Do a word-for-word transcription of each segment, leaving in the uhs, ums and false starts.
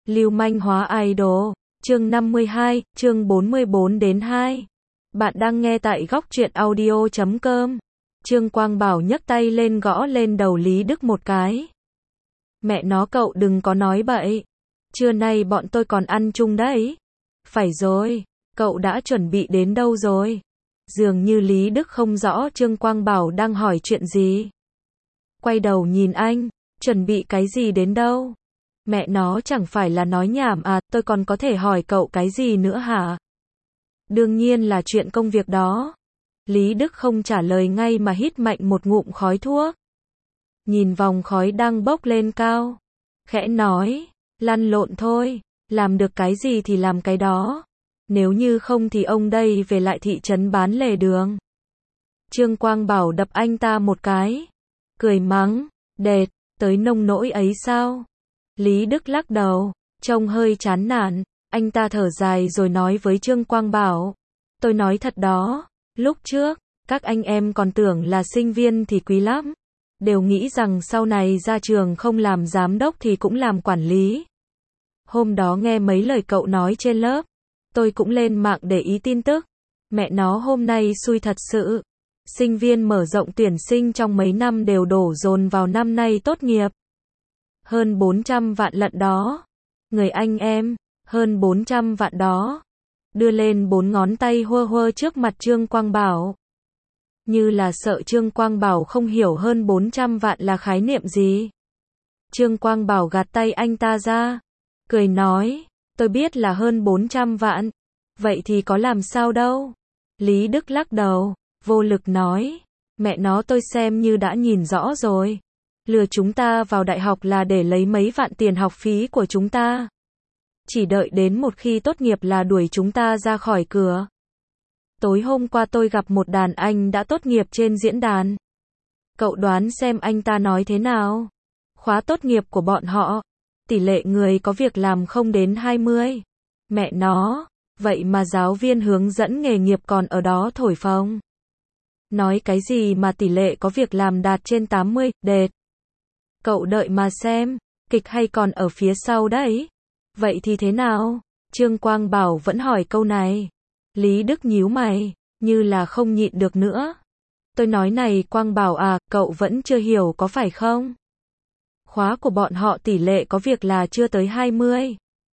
Lưu manh hóa idol, chương năm mươi hai, chương bốn mươi bốn đến hai. Bạn đang nghe tại góc truyện audio chấm com. Trương Quang Bảo nhấc tay lên gõ lên đầu Lý Đức một cái. Mẹ nó, cậu đừng có nói bậy. Trưa nay bọn tôi còn ăn chung đấy. Phải rồi, cậu đã chuẩn bị đến đâu rồi? Dường như Lý Đức không rõ Trương Quang Bảo đang hỏi chuyện gì. Quay đầu nhìn anh, chuẩn bị cái gì đến đâu? Mẹ nó, chẳng phải là nói nhảm à, tôi còn có thể hỏi cậu cái gì nữa hả? Đương nhiên là chuyện công việc đó. Lý Đức không trả lời ngay mà hít mạnh một ngụm khói thuốc. Nhìn vòng khói đang bốc lên cao. Khẽ nói, lăn lộn thôi, làm được cái gì thì làm cái đó. Nếu như không thì ông đây về lại thị trấn bán lề đường. Trương Quang Bảo đập anh ta một cái. Cười mắng, đệt, tới nông nỗi ấy sao? Lý Đức lắc đầu, trông hơi chán nản. Anh ta thở dài rồi nói với Trương Quang Bảo. Tôi nói thật đó, lúc trước, các anh em còn tưởng là sinh viên thì quý lắm. Đều nghĩ rằng sau này ra trường không làm giám đốc thì cũng làm quản lý. Hôm đó nghe mấy lời cậu nói trên lớp, tôi cũng lên mạng để ý tin tức. Mẹ nó, hôm nay xui thật sự. Sinh viên mở rộng tuyển sinh trong mấy năm đều đổ dồn vào năm nay tốt nghiệp. Hơn bốn trăm vạn lận đó. Người anh em, hơn bốn trăm vạn đó. Đưa lên bốn ngón tay hơ hơ trước mặt Trương Quang Bảo. Như là sợ Trương Quang Bảo không hiểu hơn bốn trăm vạn là khái niệm gì. Trương Quang Bảo gạt tay anh ta ra. Cười nói, tôi biết là hơn bốn trăm vạn. Vậy thì có làm sao đâu. Lý Đức lắc đầu, vô lực nói. Mẹ nó, tôi xem như đã nhìn rõ rồi. Lừa chúng ta vào đại học là để lấy mấy vạn tiền học phí của chúng ta. Chỉ đợi đến một khi tốt nghiệp là đuổi chúng ta ra khỏi cửa. Tối hôm qua tôi gặp một đàn anh đã tốt nghiệp trên diễn đàn. Cậu đoán xem anh ta nói thế nào? Khóa tốt nghiệp của bọn họ, tỷ lệ người có việc làm không đến hai mươi. Mẹ nó, vậy mà giáo viên hướng dẫn nghề nghiệp còn ở đó thổi phồng. Nói cái gì mà tỷ lệ có việc làm đạt trên tám mươi, đệt. Cậu đợi mà xem, kịch hay còn ở phía sau đấy. Vậy thì thế nào? Trương Quang Bảo vẫn hỏi câu này. Lý Đức nhíu mày, như là không nhịn được nữa. Tôi nói này Quang Bảo à, cậu vẫn chưa hiểu có phải không? Khóa của bọn họ tỷ lệ có việc là chưa tới hai mươi.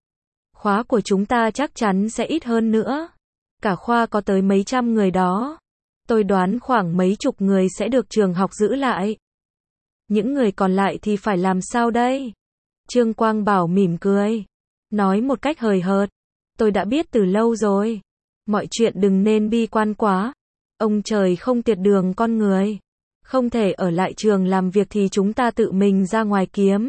Khóa của chúng ta chắc chắn sẽ ít hơn nữa. Cả khoa có tới mấy trăm người đó. Tôi đoán khoảng mấy chục người sẽ được trường học giữ lại. Những người còn lại thì phải làm sao đây? Trương Quang Bảo mỉm cười, nói một cách hời hợt. Tôi đã biết từ lâu rồi. Mọi chuyện đừng nên bi quan quá. Ông trời không tiệt đường con người. Không thể ở lại trường làm việc thì chúng ta tự mình ra ngoài kiếm.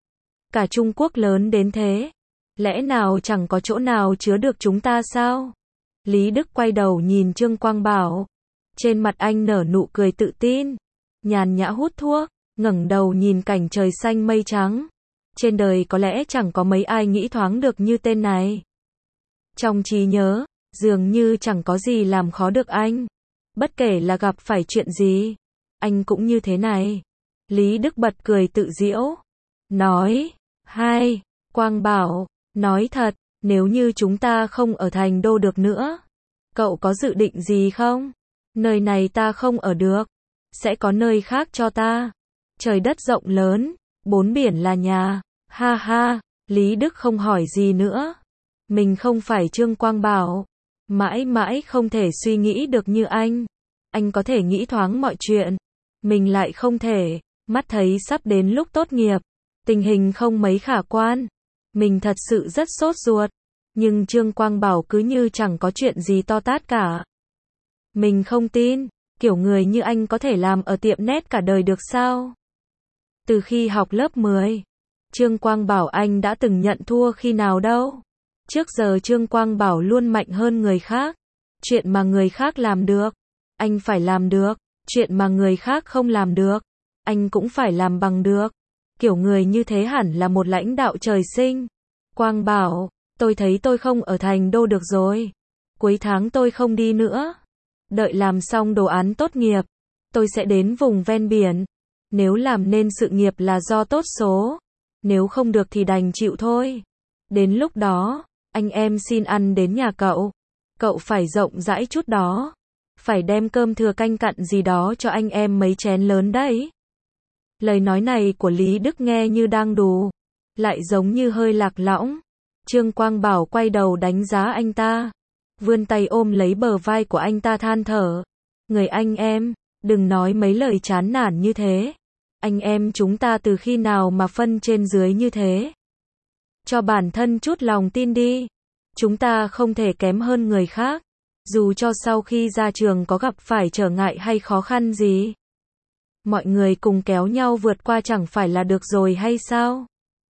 Cả Trung Quốc lớn đến thế. Lẽ nào chẳng có chỗ nào chứa được chúng ta sao? Lý Đức quay đầu nhìn Trương Quang Bảo. Trên mặt anh nở nụ cười tự tin. Nhàn nhã hút thuốc, ngẩng đầu nhìn cảnh trời xanh mây trắng. Trên đời có lẽ chẳng có mấy ai nghĩ thoáng được như tên này. Trong trí nhớ, dường như chẳng có gì làm khó được anh. Bất kể là gặp phải chuyện gì, anh cũng như thế này. Lý Đức bật cười tự giễu. Nói, hai, Quang Bảo, nói thật, nếu như chúng ta không ở thành đô được nữa, cậu có dự định gì không? Nơi này ta không ở được, sẽ có nơi khác cho ta. Trời đất rộng lớn, bốn biển là nhà. Ha ha, Lý Đức không hỏi gì nữa. Mình không phải Trương Quang Bảo. Mãi mãi không thể suy nghĩ được như anh. Anh có thể nghĩ thoáng mọi chuyện. Mình lại không thể. Mắt thấy sắp đến lúc tốt nghiệp. Tình hình không mấy khả quan. Mình thật sự rất sốt ruột. Nhưng Trương Quang Bảo cứ như chẳng có chuyện gì to tát cả. Mình không tin. Kiểu người như anh có thể làm ở tiệm net cả đời được sao? Từ khi học lớp mười, Trương Quang Bảo anh đã từng nhận thua khi nào đâu. Trước giờ Trương Quang Bảo luôn mạnh hơn người khác. Chuyện mà người khác làm được, anh phải làm được. Chuyện mà người khác không làm được, anh cũng phải làm bằng được. Kiểu người như thế hẳn là một lãnh đạo trời sinh. Quang Bảo, tôi thấy tôi không ở thành đô được rồi. Cuối tháng tôi không đi nữa. Đợi làm xong đồ án tốt nghiệp, tôi sẽ đến vùng ven biển. Nếu làm nên sự nghiệp là do tốt số. Nếu không được thì đành chịu thôi. Đến lúc đó, anh em xin ăn đến nhà cậu. Cậu phải rộng rãi chút đó. Phải đem cơm thừa canh cặn gì đó cho anh em mấy chén lớn đấy. Lời nói này của Lý Đức nghe như đang đùa, lại giống như hơi lạc lõng. Trương Quang Bảo quay đầu đánh giá anh ta, vươn tay ôm lấy bờ vai của anh ta than thở. Người anh em, đừng nói mấy lời chán nản như thế. Anh em chúng ta từ khi nào mà phân trên dưới như thế? Cho bản thân chút lòng tin đi. Chúng ta không thể kém hơn người khác, dù cho sau khi ra trường có gặp phải trở ngại hay khó khăn gì. Mọi người cùng kéo nhau vượt qua chẳng phải là được rồi hay sao?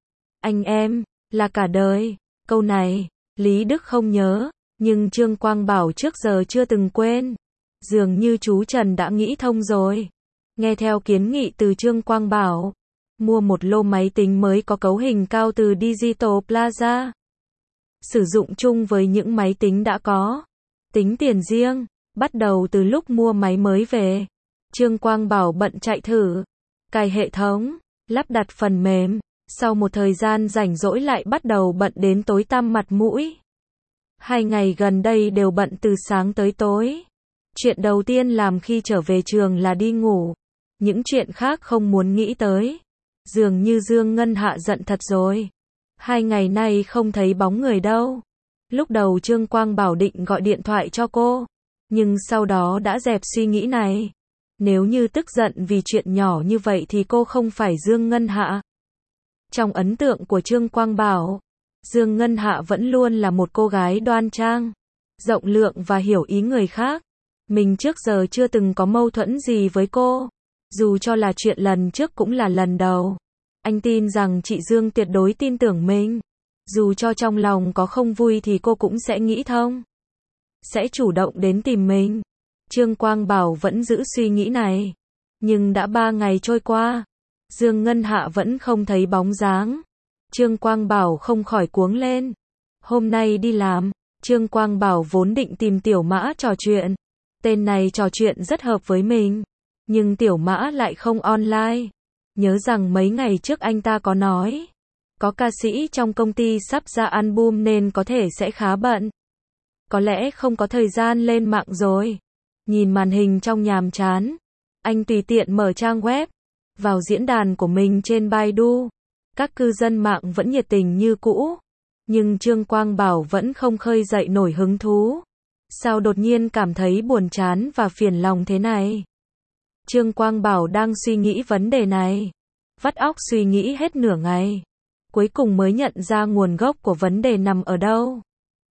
Anh em, là cả đời. Câu này, Lý Đức không nhớ, nhưng Trương Quang Bảo trước giờ chưa từng quên. Dường như chú Trần đã nghĩ thông rồi. Nghe theo kiến nghị từ Trương Quang Bảo, mua một lô máy tính mới có cấu hình cao từ Digital Plaza. Sử dụng chung với những máy tính đã có. Tính tiền riêng, bắt đầu từ lúc mua máy mới về. Trương Quang Bảo bận chạy thử, cài hệ thống, lắp đặt phần mềm. Sau một thời gian rảnh rỗi lại bắt đầu bận đến tối tăm mặt mũi. Hai ngày gần đây đều bận từ sáng tới tối. Chuyện đầu tiên làm khi trở về trường là đi ngủ. Những chuyện khác không muốn nghĩ tới. Dường như Dương Ngân Hạ giận thật rồi. Hai ngày nay không thấy bóng người đâu. Lúc đầu Trương Quang Bảo định gọi điện thoại cho cô, nhưng sau đó đã dẹp suy nghĩ này. Nếu như tức giận vì chuyện nhỏ như vậy thì cô không phải Dương Ngân Hạ. Trong ấn tượng của Trương Quang Bảo, Dương Ngân Hạ vẫn luôn là một cô gái đoan trang, rộng lượng và hiểu ý người khác. Mình trước giờ chưa từng có mâu thuẫn gì với cô, dù cho là chuyện lần trước cũng là lần đầu. Anh tin rằng chị Dương tuyệt đối tin tưởng mình. Dù cho trong lòng có không vui thì cô cũng sẽ nghĩ thông, sẽ chủ động đến tìm mình. Trương Quang Bảo vẫn giữ suy nghĩ này. Nhưng đã ba ngày trôi qua, Dương Ngân Hạ vẫn không thấy bóng dáng. Trương Quang Bảo không khỏi cuống lên. Hôm nay đi làm, Trương Quang Bảo vốn định tìm Tiểu Mã trò chuyện. Tên này trò chuyện rất hợp với mình. Nhưng Tiểu Mã lại không online. Nhớ rằng mấy ngày trước anh ta có nói, có ca sĩ trong công ty sắp ra album nên có thể sẽ khá bận. Có lẽ không có thời gian lên mạng rồi. Nhìn màn hình trong nhàm chán, anh tùy tiện mở trang web, vào diễn đàn của mình trên Baidu. Các cư dân mạng vẫn nhiệt tình như cũ, nhưng Trương Quang Bảo vẫn không khơi dậy nổi hứng thú. Sao đột nhiên cảm thấy buồn chán và phiền lòng thế này? Trương Quang Bảo đang suy nghĩ vấn đề này, vắt óc suy nghĩ hết nửa ngày, cuối cùng mới nhận ra nguồn gốc của vấn đề nằm ở đâu.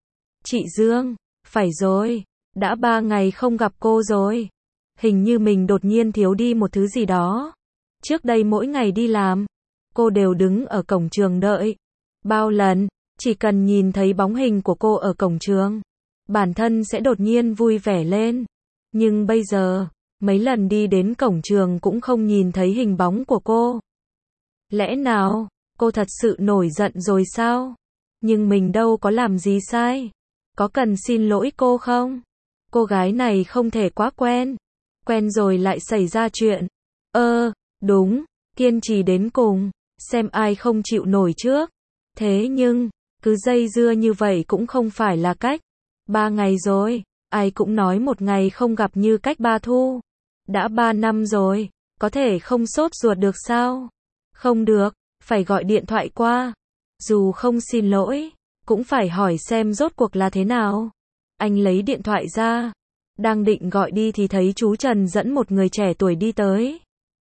Chị Dương, phải rồi, đã ba ngày không gặp cô rồi. Hình như mình đột nhiên thiếu đi một thứ gì đó. Trước đây mỗi ngày đi làm, cô đều đứng ở cổng trường đợi. Bao lần, chỉ cần nhìn thấy bóng hình của cô ở cổng trường, bản thân sẽ đột nhiên vui vẻ lên. Nhưng bây giờ, mấy lần đi đến cổng trường cũng không nhìn thấy hình bóng của cô. Lẽ nào, cô thật sự nổi giận rồi sao? Nhưng mình đâu có làm gì sai. Có cần xin lỗi cô không? Cô gái này không thể quá quen. Quen rồi lại xảy ra chuyện. Ơ, đúng, kiên trì đến cùng, xem ai không chịu nổi trước. Thế nhưng, cứ dây dưa như vậy cũng không phải là cách. Ba ngày rồi, ai cũng nói một ngày không gặp như cách ba thu. Đã ba năm rồi, có thể không sốt ruột được sao? Không được, phải gọi điện thoại qua. Dù không xin lỗi, cũng phải hỏi xem rốt cuộc là thế nào. Anh lấy điện thoại ra, đang định gọi đi thì thấy chú Trần dẫn một người trẻ tuổi đi tới.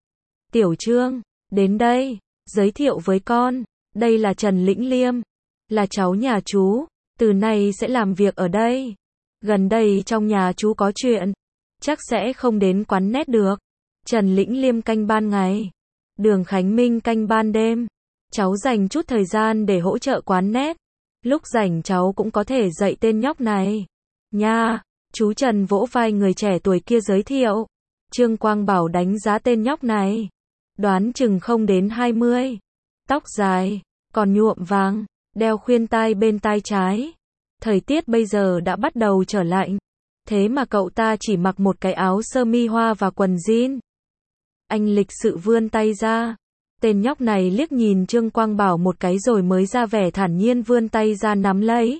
Tiểu Trương, đến đây, giới thiệu với con, đây là Trần Lĩnh Liêm, là cháu nhà chú, từ nay sẽ làm việc ở đây. Gần đây trong nhà chú có chuyện, chắc sẽ không đến quán net được. Trần Lĩnh Liêm canh ban ngày, Đường Khánh Minh canh ban đêm. Cháu dành chút thời gian để hỗ trợ quán net. Lúc rảnh cháu cũng có thể dạy tên nhóc này. Nha, chú Trần vỗ vai người trẻ tuổi kia giới thiệu. Trương Quang Bảo đánh giá tên nhóc này. Đoán chừng không đến hai mươi. Tóc dài, còn nhuộm vàng, đeo khuyên tai bên tai trái. Thời tiết bây giờ đã bắt đầu trở lạnh. Thế mà cậu ta chỉ mặc một cái áo sơ mi hoa và quần jean. Anh lịch sự vươn tay ra, Tên nhóc này liếc nhìn Trương Quang Bảo một cái rồi mới ra vẻ thản nhiên vươn tay ra nắm lấy.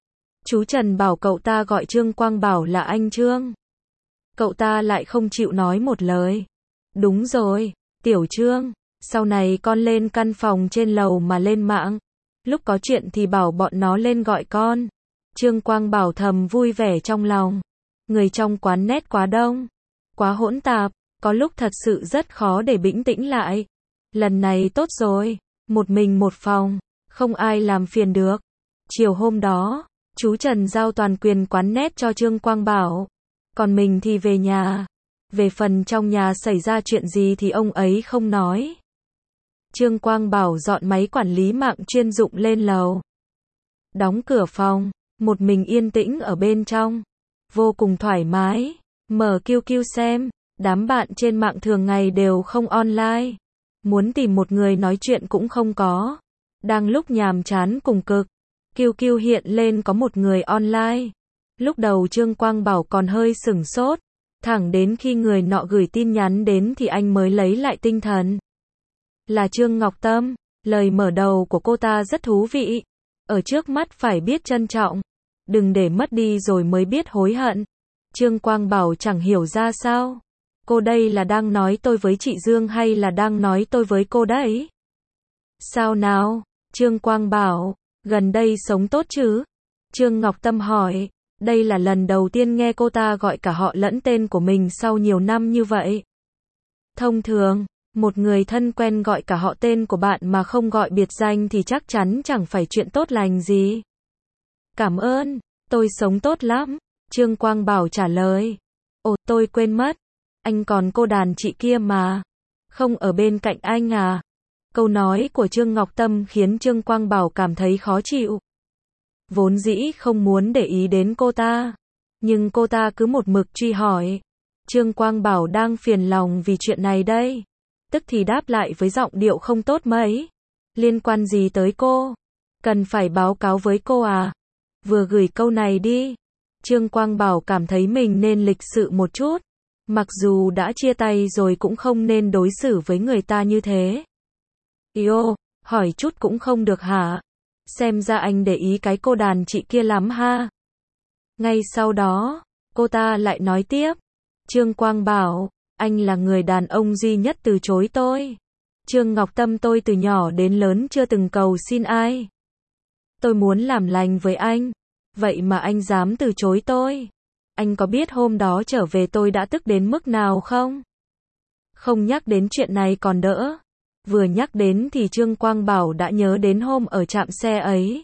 Chú Trần bảo cậu ta gọi Trương Quang Bảo là anh Trương. Cậu ta lại không chịu nói một lời. Đúng rồi, Tiểu Trương, sau này con lên căn phòng trên lầu mà lên mạng. Lúc có chuyện thì bảo bọn nó lên gọi con. Trương Quang Bảo thầm vui vẻ trong lòng. Người trong quán nét quá đông, quá hỗn tạp, có lúc thật sự rất khó để bình tĩnh lại. Lần này tốt rồi, một mình một phòng, không ai làm phiền được. Chiều hôm đó, chú Trần giao toàn quyền quán nét cho Trương Quang Bảo. Còn mình thì về nhà. Về phần trong nhà xảy ra chuyện gì thì ông ấy không nói. Trương Quang Bảo dọn máy quản lý mạng chuyên dụng lên lầu. Đóng cửa phòng, một mình yên tĩnh ở bên trong. Vô cùng thoải mái. Mở Q Q xem, đám bạn trên mạng thường ngày đều không online. Muốn tìm một người nói chuyện cũng không có. Đang lúc nhàm chán cùng cực, Q Q hiện lên có một người online. Lúc đầu Trương Quang Bảo còn hơi sửng sốt. Thẳng đến khi người nọ gửi tin nhắn đến thì anh mới lấy lại tinh thần. Là Trương Ngọc Tâm, lời mở đầu của cô ta rất thú vị. Ở trước mắt phải biết trân trọng, đừng để mất đi rồi mới biết hối hận. Trương Quang Bảo chẳng hiểu ra sao. Cô đây là đang nói tôi với chị Dương hay là đang nói tôi với cô đấy? Sao nào? Trương Quang Bảo, gần đây sống tốt chứ? Trương Ngọc Tâm hỏi. Đây là lần đầu tiên nghe cô ta gọi cả họ lẫn tên của mình sau nhiều năm như vậy. Thông thường, một người thân quen gọi cả họ tên của bạn mà không gọi biệt danh thì chắc chắn chẳng phải chuyện tốt lành gì. Cảm ơn, tôi sống tốt lắm. Trương Quang Bảo trả lời. Ồ, tôi quên mất. Anh còn cô đàn chị kia mà. Không ở bên cạnh anh à? Câu nói của Trương Ngọc Tâm khiến Trương Quang Bảo cảm thấy khó chịu. Vốn dĩ không muốn để ý đến cô ta. Nhưng cô ta cứ một mực truy hỏi. Trương Quang Bảo đang phiền lòng vì chuyện này đây. Tức thì đáp lại với giọng điệu không tốt mấy. Liên quan gì tới cô? Cần phải báo cáo với cô à? Vừa gửi câu này đi. Trương Quang Bảo cảm thấy mình nên lịch sự một chút. Mặc dù đã chia tay rồi cũng không nên đối xử với người ta như thế. Yêu, hỏi chút cũng không được hả? Xem ra anh để ý cái cô đàn chị kia lắm ha. Ngay sau đó, cô ta lại nói tiếp. Trương Quang Bảo, anh là người đàn ông duy nhất từ chối tôi. Trương Ngọc Tâm tôi từ nhỏ đến lớn chưa từng cầu xin ai. Tôi muốn làm lành với anh. Vậy mà anh dám từ chối tôi. Anh có biết hôm đó trở về tôi đã tức đến mức nào không? Không nhắc đến chuyện này còn đỡ. Vừa nhắc đến thì Trương Quang Bảo đã nhớ đến hôm ở trạm xe ấy.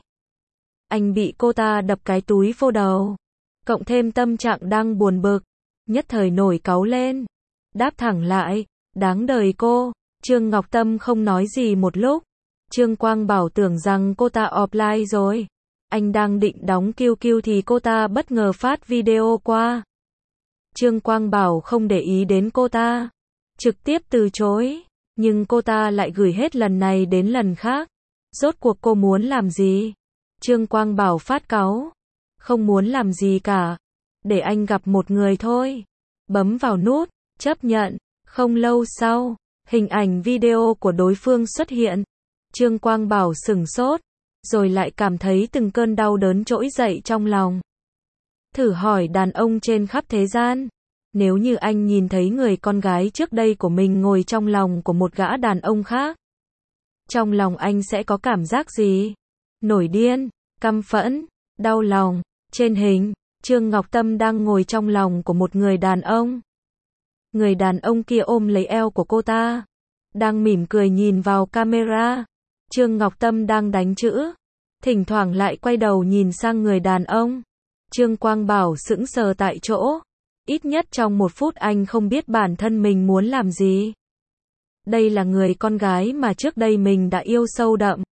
Anh bị cô ta đập cái túi vô đầu. Cộng thêm tâm trạng đang buồn bực. Nhất thời nổi cáu lên. Đáp thẳng lại. Đáng đời cô. Trương Ngọc Tâm không nói gì một lúc. Trương Quang Bảo tưởng rằng cô ta offline rồi. Anh đang định đóng Q Q thì cô ta bất ngờ phát video qua. Trương Quang Bảo không để ý đến cô ta. Trực tiếp từ chối. Nhưng cô ta lại gửi hết lần này đến lần khác. Rốt cuộc cô muốn làm gì? Trương Quang Bảo phát cáu. Không muốn làm gì cả. Để anh gặp một người thôi. Bấm vào nút, chấp nhận. Không lâu sau, hình ảnh video của đối phương xuất hiện. Trương Quang Bảo sửng sốt. Rồi lại cảm thấy từng cơn đau đớn trỗi dậy trong lòng. Thử hỏi đàn ông trên khắp thế gian. Nếu như anh nhìn thấy người con gái trước đây của mình ngồi trong lòng của một gã đàn ông khác. Trong lòng anh sẽ có cảm giác gì? Nổi điên, căm phẫn, đau lòng. Trên hình, Trương Ngọc Tâm đang ngồi trong lòng của một người đàn ông. Người đàn ông kia ôm lấy eo của cô ta. Đang mỉm cười nhìn vào camera. Trương Ngọc Tâm đang đánh chữ. Thỉnh thoảng lại quay đầu nhìn sang người đàn ông. Trương Quang Bảo sững sờ tại chỗ. Ít nhất trong một phút anh không biết bản thân mình muốn làm gì. Đây là người con gái mà trước đây mình đã yêu sâu đậm.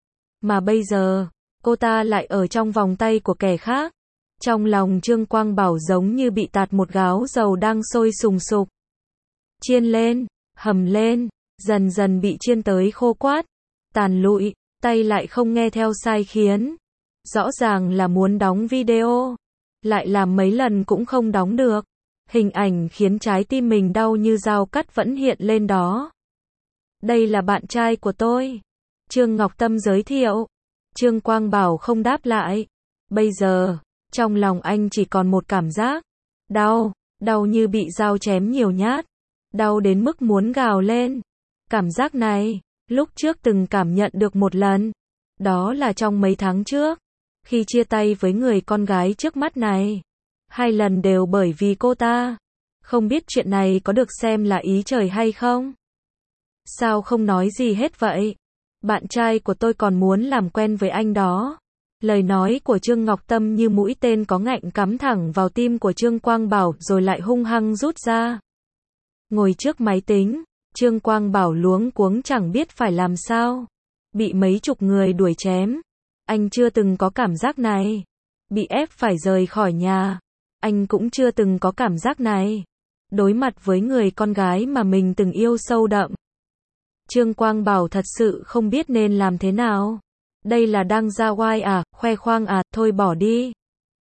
Mà bây giờ, cô ta lại ở trong vòng tay của kẻ khác. Trong lòng Trương Quang Bảo giống như bị tạt một gáo dầu đang sôi sùng sục. Chiên lên, hầm lên, dần dần bị chiên tới khô quát, tàn lụi, tay lại không nghe theo sai khiến. Rõ ràng là muốn đóng video, lại làm mấy lần cũng không đóng được. Hình ảnh khiến trái tim mình đau như dao cắt vẫn hiện lên đó. Đây là bạn trai của tôi. Trương Ngọc Tâm giới thiệu. Trương Quang Bảo không đáp lại. Bây giờ, trong lòng anh chỉ còn một cảm giác. Đau, đau như bị dao chém nhiều nhát. Đau đến mức muốn gào lên. Cảm giác này, lúc trước từng cảm nhận được một lần. Đó là trong mấy tháng trước. Khi chia tay với người con gái trước mắt này. Hai lần đều bởi vì cô ta. Không biết chuyện này có được xem là ý trời hay không? Sao không nói gì hết vậy? Bạn trai của tôi còn muốn làm quen với anh đó. Lời nói của Trương Ngọc Tâm như mũi tên có ngạnh cắm thẳng vào tim của Trương Quang Bảo rồi lại hung hăng rút ra. Ngồi trước máy tính, Trương Quang Bảo luống cuống chẳng biết phải làm sao. Bị mấy chục người đuổi chém. Anh chưa từng có cảm giác này. Bị ép phải rời khỏi nhà. Anh cũng chưa từng có cảm giác này. Đối mặt với người con gái mà mình từng yêu sâu đậm. Trương Quang Bảo thật sự không biết nên làm thế nào. Đây là đang ra oai à, khoe khoang à, thôi bỏ đi.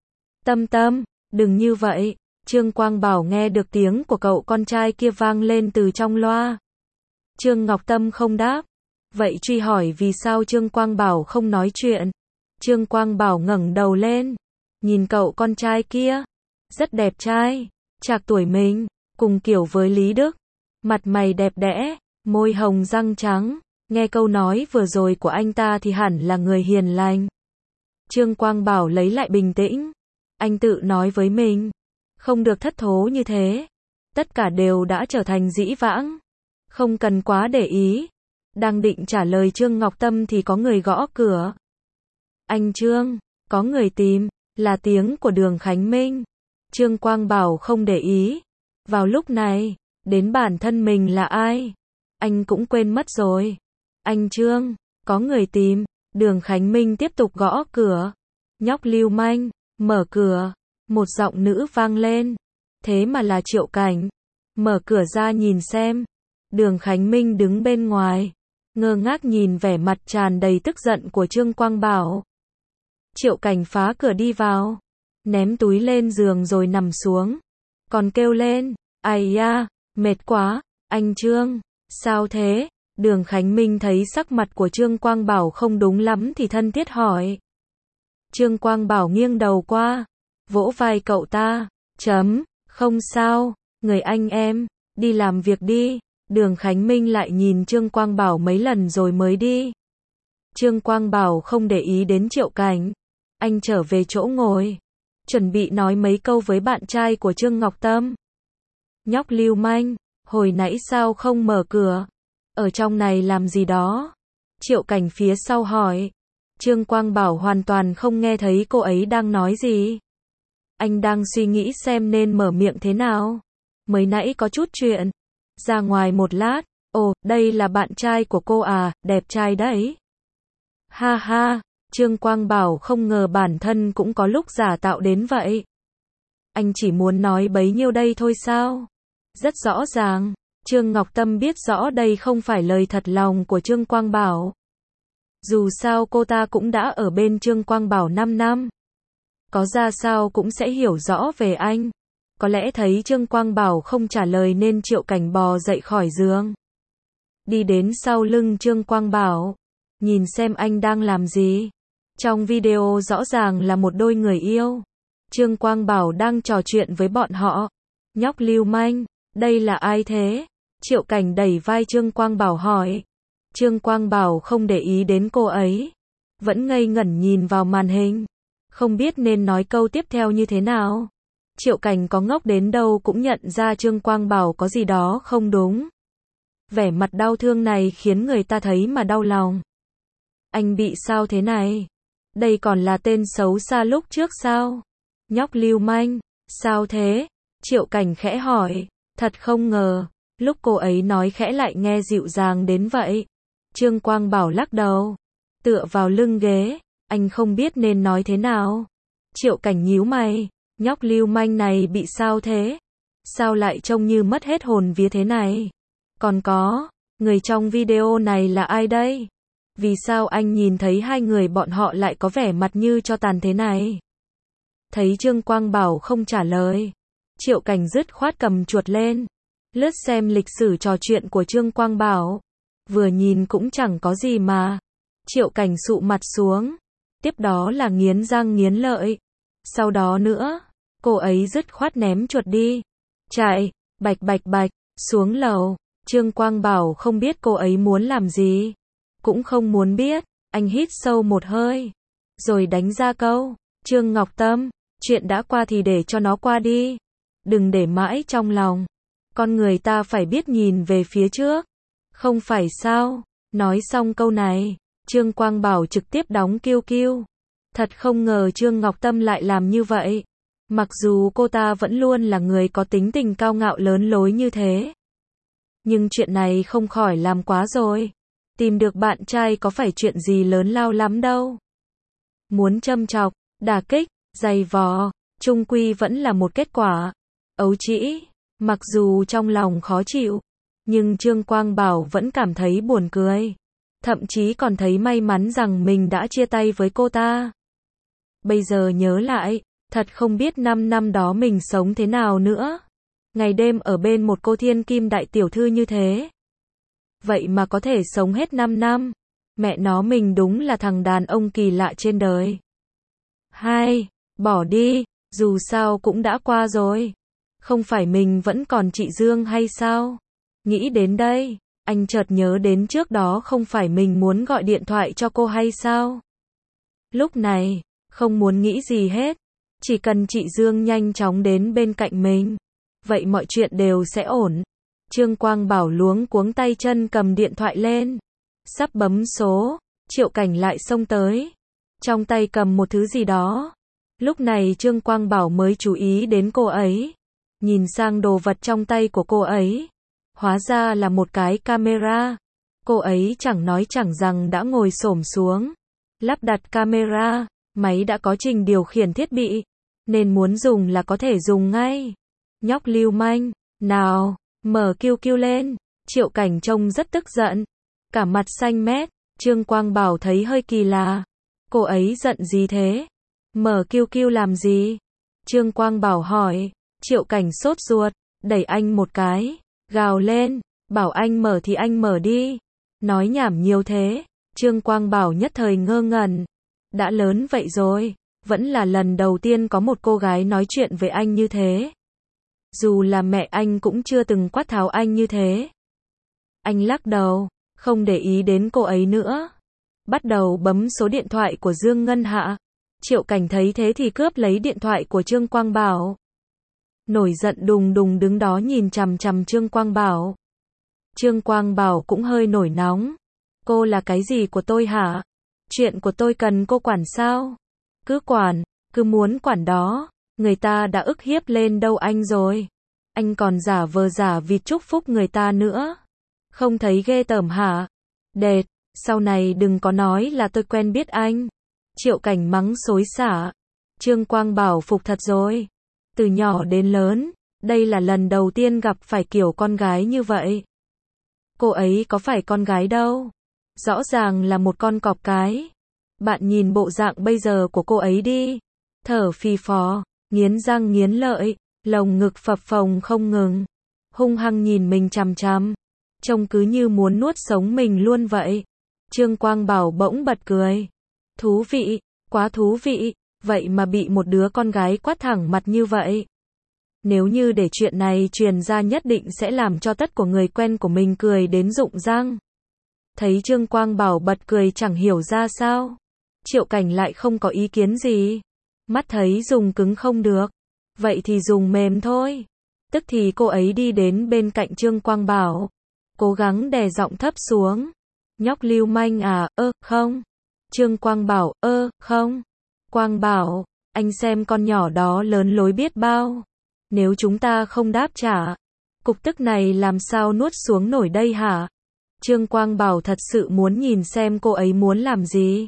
Tâm Tâm, đừng như vậy. Trương Quang Bảo nghe được tiếng của cậu con trai kia vang lên từ trong loa. Trương Ngọc Tâm không đáp. Vậy truy hỏi vì sao Trương Quang Bảo không nói chuyện. Trương Quang Bảo ngẩng đầu lên. Nhìn cậu con trai kia. Rất đẹp trai. Trạc tuổi mình. Cùng kiểu với Lý Đức. Mặt mày đẹp đẽ. Môi hồng răng trắng. Nghe câu nói vừa rồi của anh ta thì hẳn là người hiền lành. Trương Quang Bảo lấy lại bình tĩnh. Anh tự nói với mình. Không được thất thố như thế. Tất cả đều đã trở thành dĩ vãng. Không cần quá để ý. Đang định trả lời Trương Ngọc Tâm thì có người gõ cửa. Anh Trương, có người tìm, là tiếng của Đường Khánh Minh. Trương Quang Bảo không để ý. Vào lúc này, đến bản thân mình là ai? Anh cũng quên mất rồi. Anh Trương, có người tìm. Đường Khánh Minh tiếp tục gõ cửa. Nhóc lưu manh, mở cửa. Một giọng nữ vang lên. Thế mà là Triệu Cảnh. Mở cửa ra nhìn xem. Đường Khánh Minh đứng bên ngoài. Ngơ ngác nhìn vẻ mặt tràn đầy tức giận của Trương Quang Bảo. Triệu Cảnh phá cửa đi vào. Ném túi lên giường rồi nằm xuống. Còn kêu lên. Ai da, mệt quá. Anh Trương, sao thế? Đường Khánh Minh thấy sắc mặt của Trương Quang Bảo không đúng lắm thì thân thiết hỏi. Trương Quang Bảo nghiêng đầu qua. Vỗ vai cậu ta. Chấm, không sao. Người anh em, đi làm việc đi. Đường Khánh Minh lại nhìn Trương Quang Bảo mấy lần rồi mới đi. Trương Quang Bảo không để ý đến Triệu Cảnh. Anh trở về chỗ ngồi. Chuẩn bị nói mấy câu với bạn trai của Trương Ngọc Tâm. Nhóc lưu manh, hồi nãy sao không mở cửa? Ở trong này làm gì đó? Triệu Cảnh phía sau hỏi. Trương Quang Bảo hoàn toàn không nghe thấy cô ấy đang nói gì. Anh đang suy nghĩ xem nên mở miệng thế nào. Mới nãy có chút chuyện. Ra ngoài một lát. Ồ, đây là bạn trai của cô à, đẹp trai đấy. Ha ha, Trương Quang Bảo không ngờ bản thân cũng có lúc giả tạo đến vậy. Anh chỉ muốn nói bấy nhiêu đây thôi sao? Rất rõ ràng, Trương Ngọc Tâm biết rõ đây không phải lời thật lòng của Trương Quang Bảo. Dù sao cô ta cũng đã ở bên Trương Quang Bảo năm năm. Có ra sao cũng sẽ hiểu rõ về anh. Có lẽ thấy Trương Quang Bảo không trả lời nên Triệu Cảnh bò dậy khỏi giường. Đi đến sau lưng Trương Quang Bảo. Nhìn xem anh đang làm gì. Trong video rõ ràng là một đôi người yêu. Trương Quang Bảo đang trò chuyện với bọn họ. Nhóc lưu manh, đây là ai thế? Triệu Cảnh đẩy vai Trương Quang Bảo hỏi. Trương Quang Bảo không để ý đến cô ấy. Vẫn ngây ngẩn nhìn vào màn hình. Không biết nên nói câu tiếp theo như thế nào. Triệu Cảnh có ngốc đến đâu cũng nhận ra Trương Quang Bảo có gì đó không đúng. Vẻ mặt đau thương này khiến người ta thấy mà đau lòng. Anh bị sao thế này? Đây còn là tên xấu xa lúc trước sao? Nhóc lưu manh, sao thế? Triệu Cảnh khẽ hỏi. Thật không ngờ, lúc cô ấy nói khẽ lại nghe dịu dàng đến vậy. Trương Quang Bảo lắc đầu. Tựa vào lưng ghế. Anh không biết nên nói thế nào. Triệu Cảnh nhíu mày. Nhóc lưu manh này bị sao thế? Sao lại trông như mất hết hồn vía thế này? Còn có, người trong video này là ai đây? Vì sao anh nhìn thấy hai người bọn họ lại có vẻ mặt như cho tàn thế này? Thấy Trương Quang Bảo không trả lời. Triệu Cảnh dứt khoát cầm chuột lên. Lướt xem lịch sử trò chuyện của Trương Quang Bảo. vừa nhìn cũng chẳng có gì mà. Triệu Cảnh sụ mặt xuống, tiếp đó là nghiến răng nghiến lợi. Sau đó nữa, cô ấy dứt khoát ném chuột đi. Chạy, bạch bạch bạch, xuống lầu. Trương Quang Bảo không biết cô ấy muốn làm gì. Cũng không muốn biết, anh hít sâu một hơi. Rồi đánh ra câu, Trương Ngọc Tâm, chuyện đã qua thì để cho nó qua đi. Đừng để mãi trong lòng. Con người ta phải biết nhìn về phía trước. Không phải sao? Nói xong câu này, Trương Quang Bảo trực tiếp đóng kiêu kiêu. Thật không ngờ Trương Ngọc Tâm lại làm như vậy. Mặc dù cô ta vẫn luôn là người có tính tình cao ngạo lớn lối như thế. Nhưng chuyện này không khỏi làm quá rồi. Tìm được bạn trai có phải chuyện gì lớn lao lắm đâu. Muốn châm chọc, đả kích, giày vò, chung quy vẫn là một kết quả. Ấu trĩ, mặc dù trong lòng khó chịu, nhưng Trương Quang Bảo vẫn cảm thấy buồn cười. Thậm chí còn thấy may mắn rằng mình đã chia tay với cô ta. Bây giờ nhớ lại, thật không biết năm năm đó mình sống thế nào nữa. Ngày đêm ở bên một cô thiên kim đại tiểu thư như thế. Vậy mà có thể sống hết năm năm. Mẹ nó mình đúng là thằng đàn ông kỳ lạ trên đời. Hai, bỏ đi, dù sao cũng đã qua rồi. Không phải mình vẫn còn chị Dương hay sao? Nghĩ đến đây, anh chợt nhớ đến trước đó không phải mình muốn gọi điện thoại cho cô hay sao? Lúc này, không muốn nghĩ gì hết. Chỉ cần chị Dương nhanh chóng đến bên cạnh mình. Vậy mọi chuyện đều sẽ ổn. Trương Quang Bảo luống cuống tay chân cầm điện thoại lên. Sắp bấm số, Triệu Cảnh lại xông tới. Trong tay cầm một thứ gì đó. Lúc này Trương Quang Bảo mới chú ý đến cô ấy. Nhìn sang đồ vật trong tay của cô ấy. Hóa ra là một cái camera. Cô ấy chẳng nói chẳng rằng đã ngồi xổm xuống. Lắp đặt camera, máy đã có trình điều khiển thiết bị. Nên muốn dùng là có thể dùng ngay. Nhóc lưu manh, nào, mở kiêu kiêu lên. Triệu Cảnh trông rất tức giận. Cả mặt xanh mét, Trương Quang Bảo thấy hơi kỳ lạ. Cô ấy giận gì thế? Mở kiêu kiêu làm gì? Trương Quang Bảo hỏi. Triệu Cảnh sốt ruột, đẩy anh một cái, gào lên, bảo anh mở thì anh mở đi. Nói nhảm nhiều thế, Trương Quang Bảo nhất thời ngơ ngẩn. Đã lớn vậy rồi, vẫn là lần đầu tiên có một cô gái nói chuyện với anh như thế. Dù là mẹ anh cũng chưa từng quát tháo anh như thế. Anh lắc đầu, không để ý đến cô ấy nữa. Bắt đầu bấm số điện thoại của Dương Ngân Hạ. Triệu Cảnh thấy thế thì cướp lấy điện thoại của Trương Quang Bảo. Nổi giận đùng đùng đứng đó nhìn chằm chằm Trương Quang Bảo. Trương Quang Bảo cũng hơi nổi nóng. Cô là cái gì của tôi hả? Chuyện của tôi cần cô quản sao? Cứ quản, cứ muốn quản đó. Người ta đã ức hiếp lên đâu anh rồi. Anh còn giả vờ giả vịt chúc phúc người ta nữa. Không thấy ghê tởm hả? Đệt, sau này đừng có nói là tôi quen biết anh. Triệu Cảnh mắng xối xả. Trương Quang Bảo phục thật rồi. Từ nhỏ đến lớn, đây là lần đầu tiên gặp phải kiểu con gái như vậy. Cô ấy có phải con gái đâu. Rõ ràng là một con cọp cái. Bạn nhìn bộ dạng bây giờ của cô ấy đi. Thở phì phò, nghiến răng nghiến lợi, lồng ngực phập phồng không ngừng. Hung hăng nhìn mình chằm chằm. Trông cứ như muốn nuốt sống mình luôn vậy. Trương Quang Bảo bỗng bật cười. Thú vị, quá thú vị. Vậy mà bị một đứa con gái quát thẳng mặt như vậy. Nếu như để chuyện này truyền ra nhất định sẽ làm cho tất của người quen của mình cười đến rụng răng. Thấy Trương Quang Bảo bật cười chẳng hiểu ra sao. Triệu Cảnh lại không có ý kiến gì. Mắt thấy dùng cứng không được. Vậy thì dùng mềm thôi. Tức thì cô ấy đi đến bên cạnh Trương Quang Bảo. Cố gắng đè giọng thấp xuống. Nhóc lưu manh à, ơ, không. Trương Quang Bảo, ơ, không. Quang Bảo, anh xem con nhỏ đó lớn lối biết bao. Nếu chúng ta không đáp trả, cục tức này làm sao nuốt xuống nổi đây hả? Trương Quang Bảo thật sự muốn nhìn xem cô ấy muốn làm gì.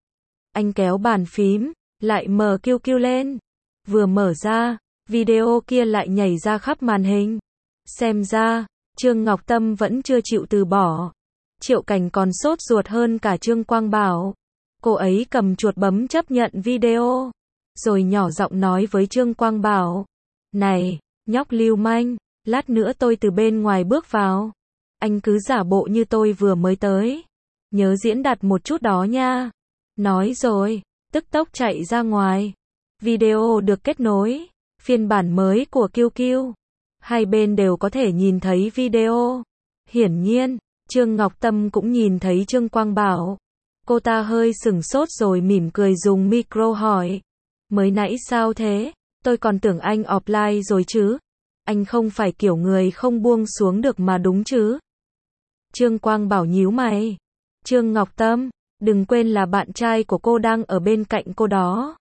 Anh kéo bàn phím, lại mở kiêu kiêu lên. Vừa mở ra, video kia lại nhảy ra khắp màn hình. Xem ra, Trương Ngọc Tâm vẫn chưa chịu từ bỏ. Triệu Cảnh còn sốt ruột hơn cả Trương Quang Bảo. Cô ấy cầm chuột bấm chấp nhận video. Rồi nhỏ giọng nói với Trương Quang Bảo. Này, nhóc lưu manh, lát nữa tôi từ bên ngoài bước vào. Anh cứ giả bộ như tôi vừa mới tới. Nhớ diễn đạt một chút đó nha. Nói rồi, tức tốc chạy ra ngoài. Video được kết nối. Phiên bản mới của Q Q. Hai bên đều có thể nhìn thấy video. Hiển nhiên, Trương Ngọc Tâm cũng nhìn thấy Trương Quang Bảo. Cô ta hơi sửng sốt rồi mỉm cười dùng micro hỏi. Mới nãy sao thế? Tôi còn tưởng anh offline rồi chứ. Anh không phải kiểu người không buông xuống được mà đúng chứ? Trương Quang Bảo nhíu mày. Trương Ngọc Tâm, đừng quên là bạn trai của cô đang ở bên cạnh cô đó.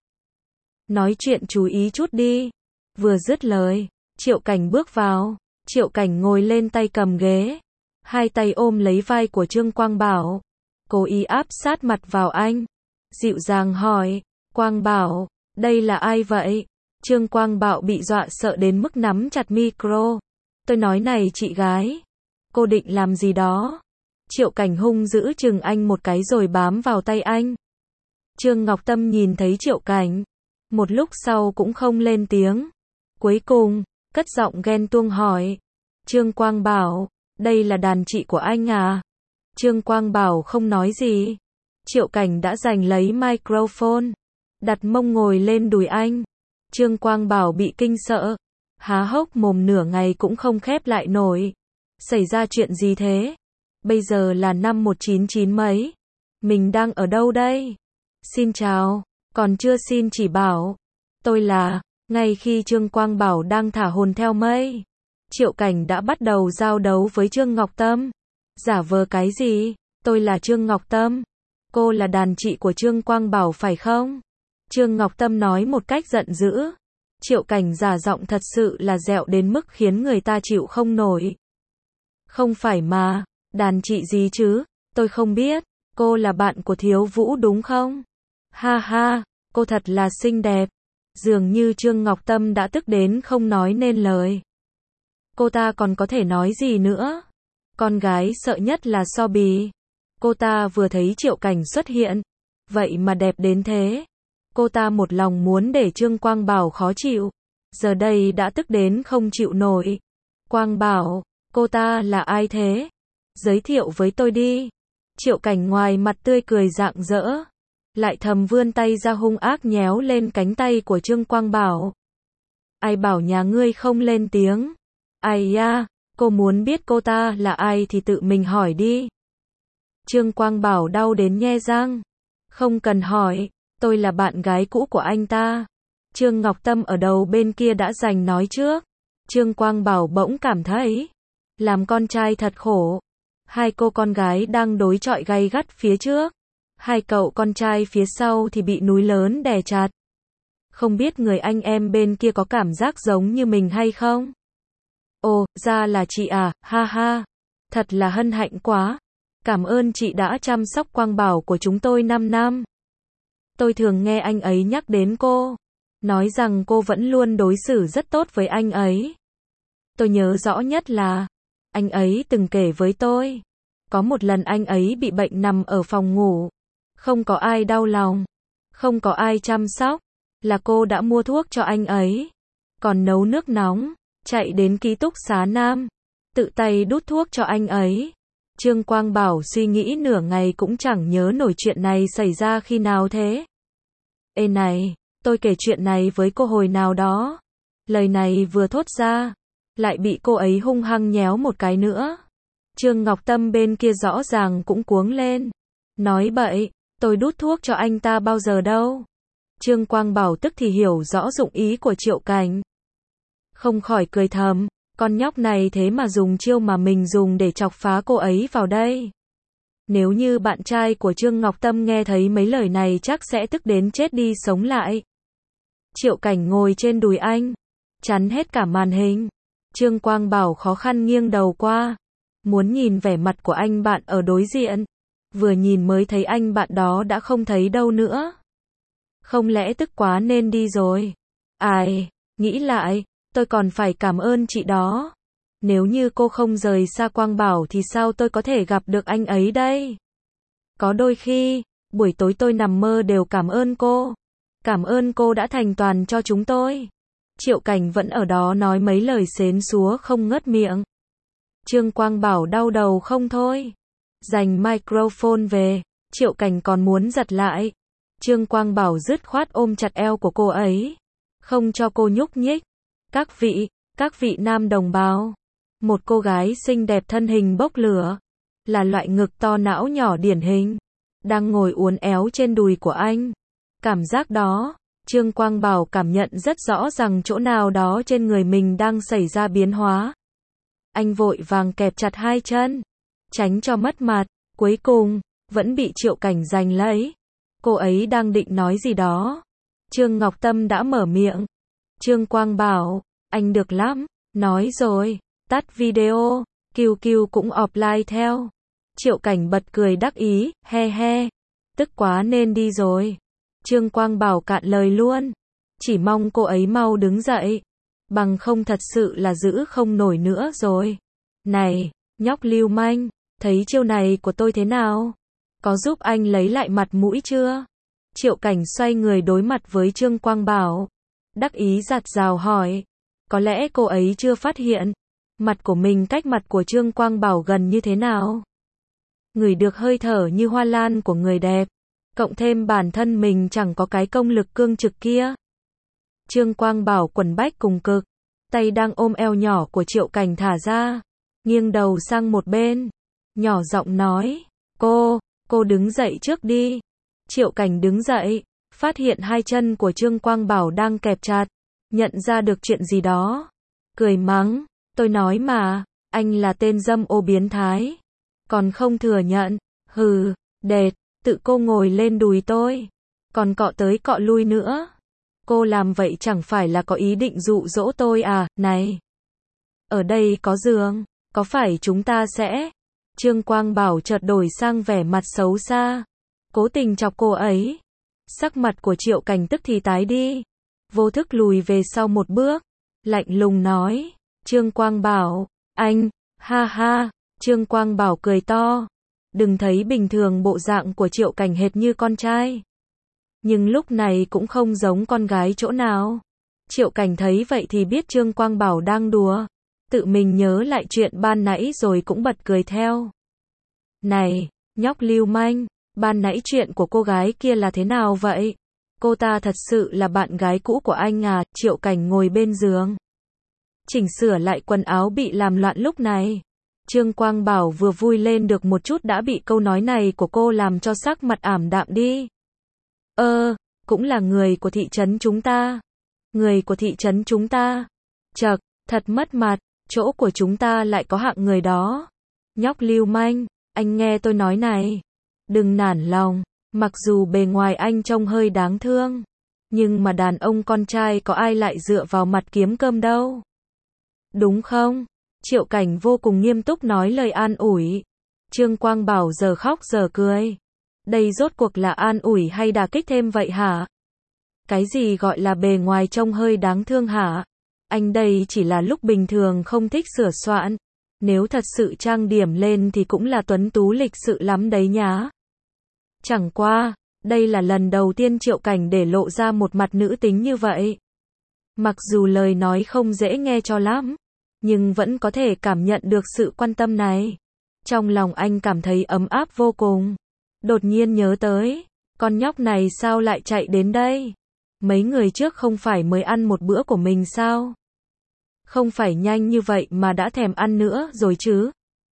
Nói chuyện chú ý chút đi. Vừa dứt lời, Triệu Cảnh bước vào. Triệu Cảnh ngồi lên tay cầm ghế. Hai tay ôm lấy vai của Trương Quang Bảo. Cố ý áp sát mặt vào anh. Dịu dàng hỏi, Quang Bảo, đây là ai vậy? Trương Quang Bảo bị dọa sợ đến mức nắm chặt micro. Tôi nói này chị gái. Cô định làm gì đó? Triệu Cảnh hung dữ chừng anh một cái rồi bám vào tay anh. Trương Ngọc Tâm nhìn thấy Triệu Cảnh. Một lúc sau cũng không lên tiếng. Cuối cùng, cất giọng ghen tuông hỏi. Trương Quang Bảo, đây là đàn chị của anh à? Trương Quang Bảo không nói gì. Triệu Cảnh đã giành lấy microphone. Đặt mông ngồi lên đùi anh. Trương Quang Bảo bị kinh sợ. Há hốc mồm nửa ngày cũng không khép lại nổi. Xảy ra chuyện gì thế? Bây giờ là năm một chín chín mấy. Mình đang ở đâu đây? Xin chào. Còn chưa xin chỉ bảo. Tôi là... Ngay khi Trương Quang Bảo đang thả hồn theo mây, Triệu Cảnh đã bắt đầu giao đấu với Trương Ngọc Tâm. Giả vờ cái gì? Tôi là Trương Ngọc Tâm. Cô là đàn chị của Trương Quang Bảo phải không? Trương Ngọc Tâm nói một cách giận dữ. Triệu Cảnh giả giọng thật sự là dẹo đến mức khiến người ta chịu không nổi. Không phải mà, đàn chị gì chứ? Tôi không biết. Cô là bạn của Thiếu Vũ đúng không? Ha ha, cô thật là xinh đẹp. Dường như Trương Ngọc Tâm đã tức đến không nói nên lời. Cô ta còn có thể nói gì nữa? Con gái sợ nhất là so bì. Cô ta vừa thấy Triệu Cảnh xuất hiện. Vậy mà đẹp đến thế. Cô ta một lòng muốn để Trương Quang Bảo khó chịu. Giờ đây đã tức đến không chịu nổi. Quang Bảo, cô ta là ai thế? Giới thiệu với tôi đi. Triệu Cảnh ngoài mặt tươi cười rạng rỡ. Lại thầm vươn tay ra hung ác nhéo lên cánh tay của Trương Quang Bảo. Ai bảo nhà ngươi không lên tiếng? Ai ya, cô muốn biết cô ta là ai thì tự mình hỏi đi. Trương Quang Bảo đau đến nhe răng. Không cần hỏi, tôi là bạn gái cũ của anh ta. Trương Ngọc Tâm ở đầu bên kia đã giành nói trước. Trương Quang Bảo bỗng cảm thấy, làm con trai thật khổ. Hai cô con gái đang đối chọi gay gắt phía trước. Hai cậu con trai phía sau thì bị núi lớn đè chặt. Không biết người anh em bên kia có cảm giác giống như mình hay không? Ồ, ra là chị à, ha ha. Thật là hân hạnh quá. Cảm ơn chị đã chăm sóc Quang Bảo của chúng tôi năm năm. Tôi thường nghe anh ấy nhắc đến cô. Nói rằng cô vẫn luôn đối xử rất tốt với anh ấy. Tôi nhớ rõ nhất là, anh ấy từng kể với tôi. Có một lần anh ấy bị bệnh nằm ở phòng ngủ. Không có ai đau lòng. Không có ai chăm sóc. Là cô đã mua thuốc cho anh ấy. Còn nấu nước nóng. Chạy đến ký túc xá Nam. Tự tay đút thuốc cho anh ấy. Trương Quang Bảo suy nghĩ nửa ngày cũng chẳng nhớ nổi chuyện này xảy ra khi nào thế. Ê này, tôi kể chuyện này với cô hồi nào đó. Lời này vừa thốt ra. Lại bị cô ấy hung hăng nhéo một cái nữa. Trương Ngọc Tâm bên kia rõ ràng cũng cuống lên. Nói bậy, tôi đút thuốc cho anh ta bao giờ đâu. Trương Quang Bảo tức thì hiểu rõ dụng ý của Triệu Cảnh. Không khỏi cười thầm, con nhóc này thế mà dùng chiêu mà mình dùng để chọc phá cô ấy vào đây. Nếu như bạn trai của Trương Ngọc Tâm nghe thấy mấy lời này chắc sẽ tức đến chết đi sống lại. Triệu Cảnh ngồi trên đùi anh, chắn hết cả màn hình. Trương Quang Bảo khó khăn nghiêng đầu qua, muốn nhìn vẻ mặt của anh bạn ở đối diện. Vừa nhìn mới thấy anh bạn đó đã không thấy đâu nữa. Không lẽ tức quá nên đi rồi? Ai, nghĩ lại, tôi còn phải cảm ơn chị đó. Nếu như cô không rời xa Quang Bảo thì sao tôi có thể gặp được anh ấy đây? Có đôi khi, buổi tối tôi nằm mơ đều cảm ơn cô. Cảm ơn cô đã thành toàn cho chúng tôi. Triệu Cảnh vẫn ở đó nói mấy lời xến xúa không ngớt miệng. Trương Quang Bảo đau đầu không thôi. Giành microphone về, Triệu Cảnh còn muốn giật lại. Trương Quang Bảo dứt khoát ôm chặt eo của cô ấy, không cho cô nhúc nhích. Các vị, các vị nam đồng bào. Một cô gái xinh đẹp thân hình bốc lửa, là loại ngực to não nhỏ điển hình, đang ngồi uốn éo trên đùi của anh. Cảm giác đó, Trương Quang Bảo cảm nhận rất rõ rằng chỗ nào đó trên người mình đang xảy ra biến hóa. Anh vội vàng kẹp chặt hai chân, tránh cho mất mặt, cuối cùng, vẫn bị Triệu Cảnh giành lấy. Cô ấy đang định nói gì đó. Trương Ngọc Tâm đã mở miệng. Trương Quang Bảo, anh được lắm, nói rồi, tắt video, Kiều Kiều cũng offline theo. Triệu Cảnh bật cười đắc ý, he he, tức quá nên đi rồi. Trương Quang Bảo cạn lời luôn, chỉ mong cô ấy mau đứng dậy, bằng không thật sự là giữ không nổi nữa rồi. Này, nhóc lưu manh, thấy chiêu này của tôi thế nào? Có giúp anh lấy lại mặt mũi chưa? Triệu Cảnh xoay người đối mặt với Trương Quang Bảo, đắc ý giặt rào hỏi. Có lẽ cô ấy chưa phát hiện, mặt của mình cách mặt của Trương Quang Bảo gần như thế nào. Ngửi được hơi thở như hoa lan của người đẹp, cộng thêm bản thân mình chẳng có cái công lực cương trực kia. Trương Quang Bảo quần bách cùng cực, tay đang ôm eo nhỏ của Triệu Cảnh thả ra, nghiêng đầu sang một bên, nhỏ giọng nói, cô, cô đứng dậy trước đi. Triệu Cảnh đứng dậy, phát hiện hai chân của Trương Quang Bảo đang kẹp chặt, nhận ra được chuyện gì đó, cười mắng, tôi nói mà, anh là tên dâm ô biến thái, còn không thừa nhận, hừ, đệt, tự cô ngồi lên đùi tôi, còn cọ tới cọ lui nữa. Cô làm vậy chẳng phải là có ý định dụ dỗ tôi à, này. Ở đây có giường, có phải chúng ta sẽ... Trương Quang Bảo chợt đổi sang vẻ mặt xấu xa, cố tình chọc cô ấy. Sắc mặt của Triệu Cảnh tức thì tái đi, vô thức lùi về sau một bước, lạnh lùng nói, Trương Quang Bảo, anh, ha ha, Trương Quang Bảo cười to, đừng thấy bình thường bộ dạng của Triệu Cảnh hệt như con trai, nhưng lúc này cũng không giống con gái chỗ nào. Triệu Cảnh thấy vậy thì biết Trương Quang Bảo đang đùa, tự mình nhớ lại chuyện ban nãy rồi cũng bật cười theo. Này, nhóc lưu manh, ban nãy chuyện của cô gái kia là thế nào vậy? Cô ta thật sự là bạn gái cũ của anh à? Triệu Cảnh ngồi bên giường, chỉnh sửa lại quần áo bị làm loạn lúc này. Trương Quang Bảo vừa vui lên được một chút đã bị câu nói này của cô làm cho sắc mặt ảm đạm đi. Ơ, cũng là người của thị trấn chúng ta. Người của thị trấn chúng ta. Chậc, thật mất mặt, chỗ của chúng ta lại có hạng người đó. Nhóc lưu manh, anh nghe tôi nói này. Đừng nản lòng, mặc dù bề ngoài anh trông hơi đáng thương, nhưng mà đàn ông con trai có ai lại dựa vào mặt kiếm cơm đâu. Đúng không? Triệu Cảnh vô cùng nghiêm túc nói lời an ủi. Trương Quang Bảo giờ khóc giờ cười. Đây rốt cuộc là an ủi hay đả kích thêm vậy hả? Cái gì gọi là bề ngoài trông hơi đáng thương hả? Anh đây chỉ là lúc bình thường không thích sửa soạn. Nếu thật sự trang điểm lên thì cũng là tuấn tú lịch sự lắm đấy nhá. Chẳng qua, đây là lần đầu tiên Triệu Cảnh để lộ ra một mặt nữ tính như vậy. Mặc dù lời nói không dễ nghe cho lắm, nhưng vẫn có thể cảm nhận được sự quan tâm này. Trong lòng anh cảm thấy ấm áp vô cùng. Đột nhiên nhớ tới, con nhóc này sao lại chạy đến đây? Mấy người trước không phải mới ăn một bữa của mình sao? Không phải nhanh như vậy mà đã thèm ăn nữa rồi chứ?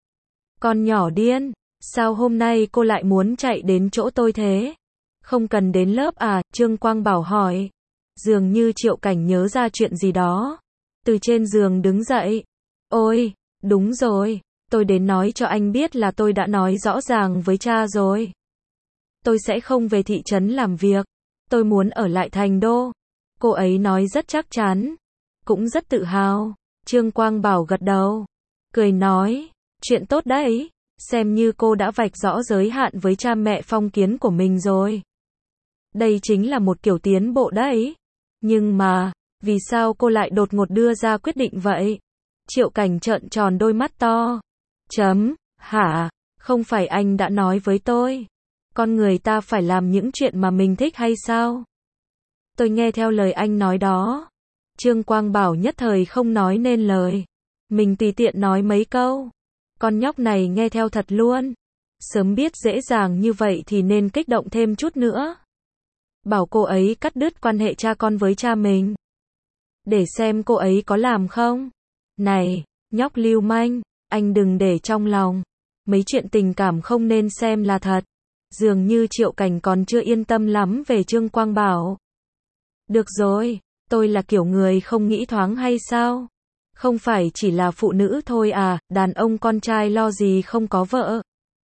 Con nhỏ điên, sao hôm nay cô lại muốn chạy đến chỗ tôi thế? Không cần đến lớp à? Trương Quang Bảo hỏi. Dường như Triệu Cảnh nhớ ra chuyện gì đó, từ trên giường đứng dậy. Ôi, đúng rồi, tôi đến nói cho anh biết là tôi đã nói rõ ràng với cha rồi. Tôi sẽ không về thị trấn làm việc, tôi muốn ở lại thành đô. Cô ấy nói rất chắc chắn, cũng rất tự hào. Trương Quang Bảo gật đầu, cười nói, chuyện tốt đấy, xem như cô đã vạch rõ giới hạn với cha mẹ phong kiến của mình rồi. Đây chính là một kiểu tiến bộ đấy. Nhưng mà, vì sao cô lại đột ngột đưa ra quyết định vậy? Triệu Cảnh trợn tròn đôi mắt to. Chấm, hả? Không phải anh đã nói với tôi, con người ta phải làm những chuyện mà mình thích hay sao? Tôi nghe theo lời anh nói đó. Trương Quang Bảo nhất thời không nói nên lời. Mình tùy tiện nói mấy câu, Con nhóc này nghe theo thật luôn. Sớm biết dễ dàng như vậy thì nên kích động thêm chút nữa. Bảo cô ấy cắt đứt quan hệ cha con với cha mình. Để xem cô ấy có làm không. Này, nhóc lưu manh, anh đừng để trong lòng. Mấy chuyện tình cảm không nên xem là thật. Dường như Triệu Cảnh còn chưa yên tâm lắm về Trương Quang Bảo. Được rồi, tôi là kiểu người không nghĩ thoáng hay sao? Không phải chỉ là phụ nữ thôi à, đàn ông con trai lo gì không có vợ.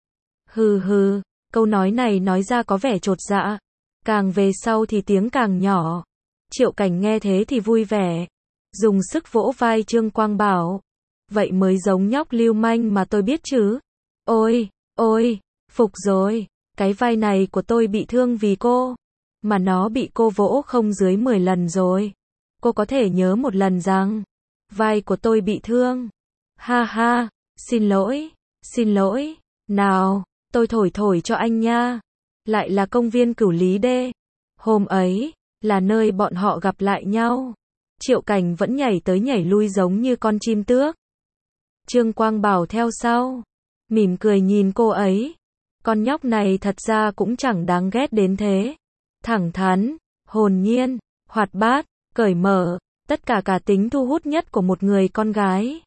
Hừ hừ, câu nói này nói ra có vẻ chột dạ. Càng về sau thì tiếng càng nhỏ. Triệu Cảnh nghe thế thì vui vẻ. Dùng sức vỗ vai Trương Quang Bảo. Vậy mới giống nhóc lưu manh mà tôi biết chứ. Ôi, ôi, phục rồi. Cái vai này của tôi bị thương vì cô. Mà nó bị cô vỗ không dưới mười lần rồi. Cô có thể nhớ một lần rằng vai của tôi bị thương. Ha ha, xin lỗi, xin lỗi. Nào, tôi thổi thổi cho anh nha. Lại là công viên Cửu Lý Đê. Hôm ấy, là nơi bọn họ gặp lại nhau. Triệu Cảnh vẫn nhảy tới nhảy lui giống như con chim tước. Trương Quang Bảo theo sau. Mỉm cười nhìn cô ấy. Con nhóc này thật ra cũng chẳng đáng ghét đến thế. Thẳng thắn, hồn nhiên, hoạt bát, cởi mở. Tất cả cả tính thu hút nhất của một người con gái.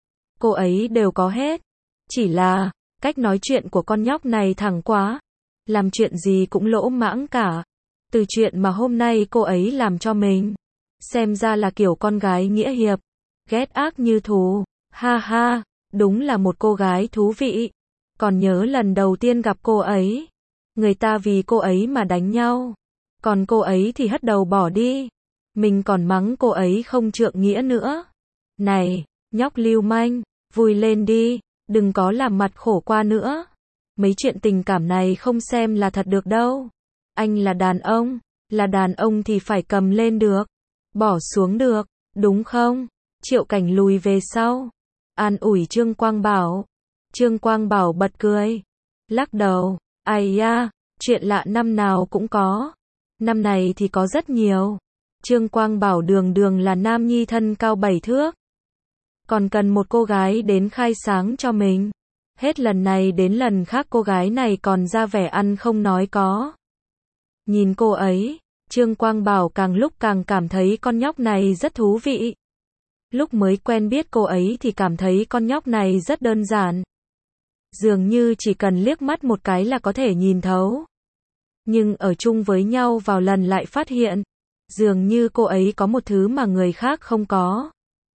Cô ấy đều có hết. Chỉ là, cách nói chuyện của con nhóc này thẳng quá. Làm chuyện gì cũng lỗ mãng cả. Từ chuyện mà hôm nay cô ấy làm cho mình. Xem ra là kiểu con gái nghĩa hiệp. Ghét ác như thù. Ha ha, đúng là một cô gái thú vị. Còn nhớ lần đầu tiên gặp cô ấy. Người ta vì cô ấy mà đánh nhau. Còn cô ấy thì hất đầu bỏ đi. Mình còn mắng cô ấy không trượng nghĩa nữa. Này, nhóc lưu manh, vui lên đi. Đừng có làm mặt khổ qua nữa. Mấy chuyện tình cảm này không xem là thật được đâu. Anh là đàn ông. Là đàn ông thì phải cầm lên được. Bỏ xuống được. Đúng không? Triệu Cảnh lùi về sau. An ủi Trương Quang Bảo. Trương Quang Bảo bật cười. Lắc đầu. Ai da, chuyện lạ năm nào cũng có. Năm này thì có rất nhiều. Trương Quang Bảo đường đường là nam nhi thân cao bảy thước. Còn cần một cô gái đến khai sáng cho mình. Hết lần này đến lần khác cô gái này còn ra vẻ ăn không nói có. Nhìn cô ấy, Trương Quang Bảo càng lúc càng cảm thấy con nhóc này rất thú vị. Lúc mới quen biết cô ấy thì cảm thấy con nhóc này rất đơn giản. Dường như chỉ cần liếc mắt một cái là có thể nhìn thấu. Nhưng ở chung với nhau vào lần lại phát hiện. Dường như cô ấy có một thứ mà người khác không có.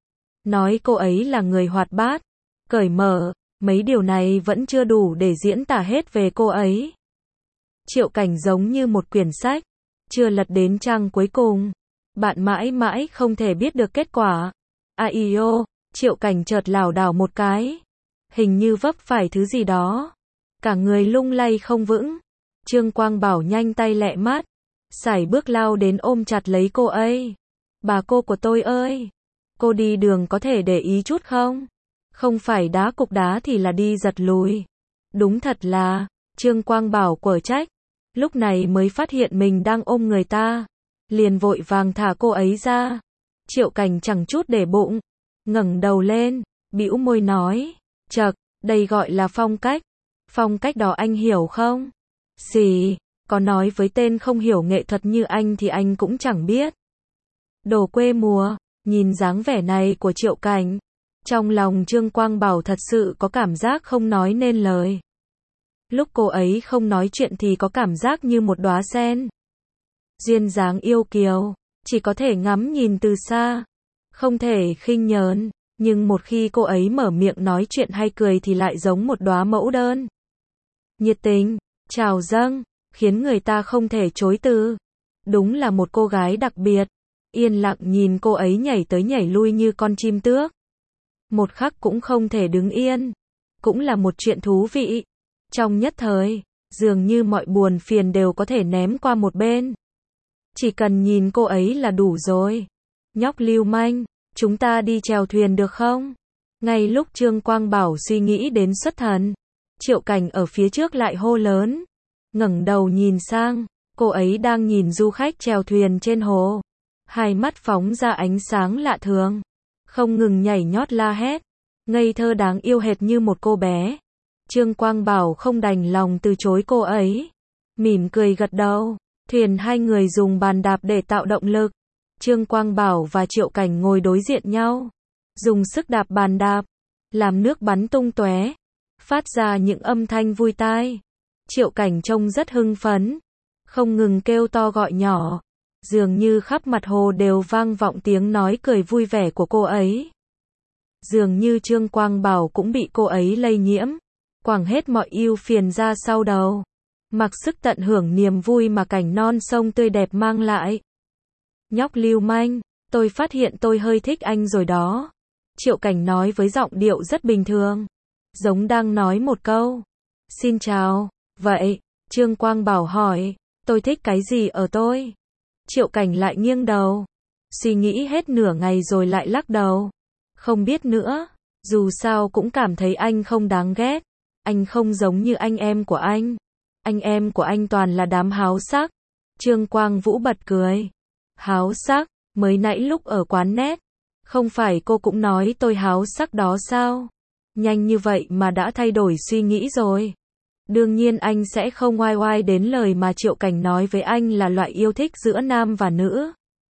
Nói cô ấy là người hoạt bát, cởi mở, mấy điều này vẫn chưa đủ để diễn tả hết về cô ấy. Triệu Cảnh giống như một quyển sách, chưa lật đến trang cuối cùng. Bạn mãi mãi không thể biết được kết quả. Ai ô, Triệu Cảnh chợt lảo đảo một cái. Hình như vấp phải thứ gì đó. Cả người lung lay không vững. Trương Quang Bảo nhanh tay lẹ mắt. Sải bước lao đến ôm chặt lấy cô ấy. Bà cô của tôi ơi! Cô đi đường có thể để ý chút không? Không phải đá cục đá thì là đi giật lùi. Đúng thật là, Trương Quang Bảo quở trách. Lúc này mới phát hiện mình đang ôm người ta. Liền vội vàng thả cô ấy ra. Triệu Cảnh chẳng chút để bụng. Ngẩng đầu lên, bĩu môi nói. Chậc, đây gọi là phong cách. Phong cách đó anh hiểu không? Xì, có nói với tên không hiểu nghệ thuật như anh thì anh cũng chẳng biết. Đồ quê mùa, nhìn dáng vẻ này của Triệu Cảnh. Trong lòng Trương Quang Bảo thật sự có cảm giác không nói nên lời. Lúc cô ấy không nói chuyện thì có cảm giác như một đóa sen. Duyên dáng yêu kiều, chỉ có thể ngắm nhìn từ xa. Không thể khinh nhờn, nhưng một khi cô ấy mở miệng nói chuyện hay cười thì lại giống một đóa mẫu đơn. Nhiệt tình, trào dâng, khiến người ta không thể chối từ. Đúng là một cô gái đặc biệt. Yên lặng nhìn cô ấy nhảy tới nhảy lui như con chim tước. Một khắc cũng không thể đứng yên. Cũng là một chuyện thú vị. Trong nhất thời, dường như mọi buồn phiền đều có thể ném qua một bên. Chỉ cần nhìn cô ấy là đủ rồi. Nhóc lưu manh, chúng ta đi chèo thuyền được không? Ngay lúc Trương Quang Bảo suy nghĩ đến xuất thần, Triệu Cảnh ở phía trước lại hô lớn. Ngẩng đầu nhìn sang, cô ấy đang nhìn du khách chèo thuyền trên hồ. Hai mắt phóng ra ánh sáng lạ thường. Không ngừng nhảy nhót la hét. ngây thơ đáng yêu hệt như một cô bé. Trương Quang Bảo không đành lòng từ chối cô ấy. Mỉm cười gật đầu. Thuyền hai người dùng bàn đạp để tạo động lực. Trương Quang Bảo và Triệu Cảnh ngồi đối diện nhau. Dùng sức đạp bàn đạp. Làm nước bắn tung tóe. Phát ra những âm thanh vui tai. Triệu Cảnh trông rất hưng phấn. Không ngừng kêu to gọi nhỏ. Dường như khắp mặt hồ đều vang vọng tiếng nói cười vui vẻ của cô ấy. Dường như Trương Quang Bảo cũng bị cô ấy lây nhiễm. Quẳng hết mọi ưu phiền ra sau đầu. Mặc sức tận hưởng niềm vui mà cảnh non sông tươi đẹp mang lại. Nhóc lưu manh, tôi phát hiện tôi hơi thích anh rồi đó. Triệu Cảnh nói với giọng điệu rất bình thường. Giống đang nói một câu. Xin chào. Vậy, Trương Quang Bảo hỏi, tôi thích cái gì ở tôi? Triệu Cảnh lại nghiêng đầu. Suy nghĩ hết nửa ngày rồi lại lắc đầu. Không biết nữa, dù sao cũng cảm thấy anh không đáng ghét. Anh không giống như anh em của anh. Anh em của anh toàn là đám háo sắc. Trương Quang Vũ bật cười. Háo sắc, mới nãy lúc ở quán net. Không phải cô cũng nói tôi háo sắc đó sao? Nhanh như vậy mà đã thay đổi suy nghĩ rồi. Đương nhiên anh sẽ không oai oai đến lời mà Triệu Cảnh nói với anh là loại yêu thích giữa nam và nữ.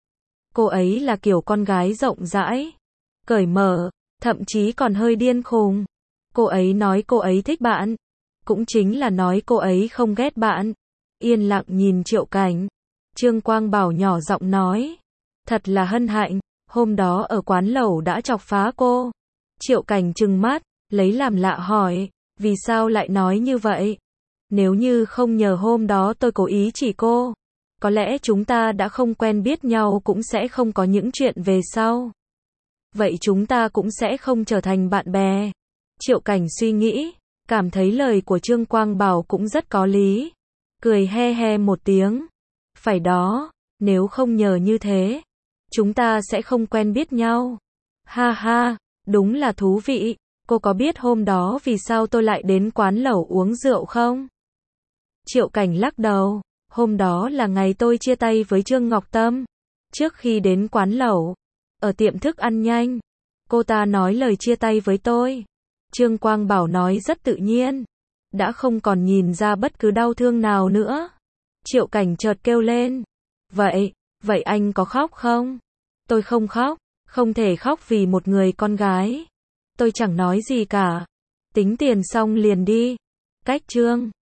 Cô ấy là kiểu con gái rộng rãi, cởi mở, thậm chí còn hơi điên khùng. Cô ấy nói cô ấy thích bạn, cũng chính là nói cô ấy không ghét bạn. Yên lặng nhìn Triệu Cảnh. Trương Quang Bảo nhỏ giọng nói. Thật là hân hạnh, hôm đó ở quán lẩu đã chọc phá cô. Triệu Cảnh trừng mắt, lấy làm lạ hỏi, vì sao lại nói như vậy? Nếu như không nhờ hôm đó tôi cố ý chỉ cô, có lẽ chúng ta đã không quen biết nhau cũng sẽ không có những chuyện về sau. Vậy chúng ta cũng sẽ không trở thành bạn bè. Triệu Cảnh suy nghĩ, cảm thấy lời của Trương Quang Bảo cũng rất có lý. Cười he he một tiếng. Phải đó, nếu không nhờ như thế, chúng ta sẽ không quen biết nhau. Ha ha, đúng là thú vị. Cô có biết hôm đó vì sao tôi lại đến quán lẩu uống rượu không? Triệu Cảnh lắc đầu. Hôm đó là ngày tôi chia tay với Trương Ngọc Tâm. Trước khi đến quán lẩu, ở tiệm thức ăn nhanh, cô ta nói lời chia tay với tôi. Trương Quang Bảo nói rất tự nhiên, đã không còn nhìn ra bất cứ đau thương nào nữa. Triệu Cảnh chợt kêu lên. Vậy, vậy anh có khóc không? Tôi không khóc, không thể khóc vì một người con gái. Tôi chẳng nói gì cả. Tính tiền xong liền đi. Cách Trương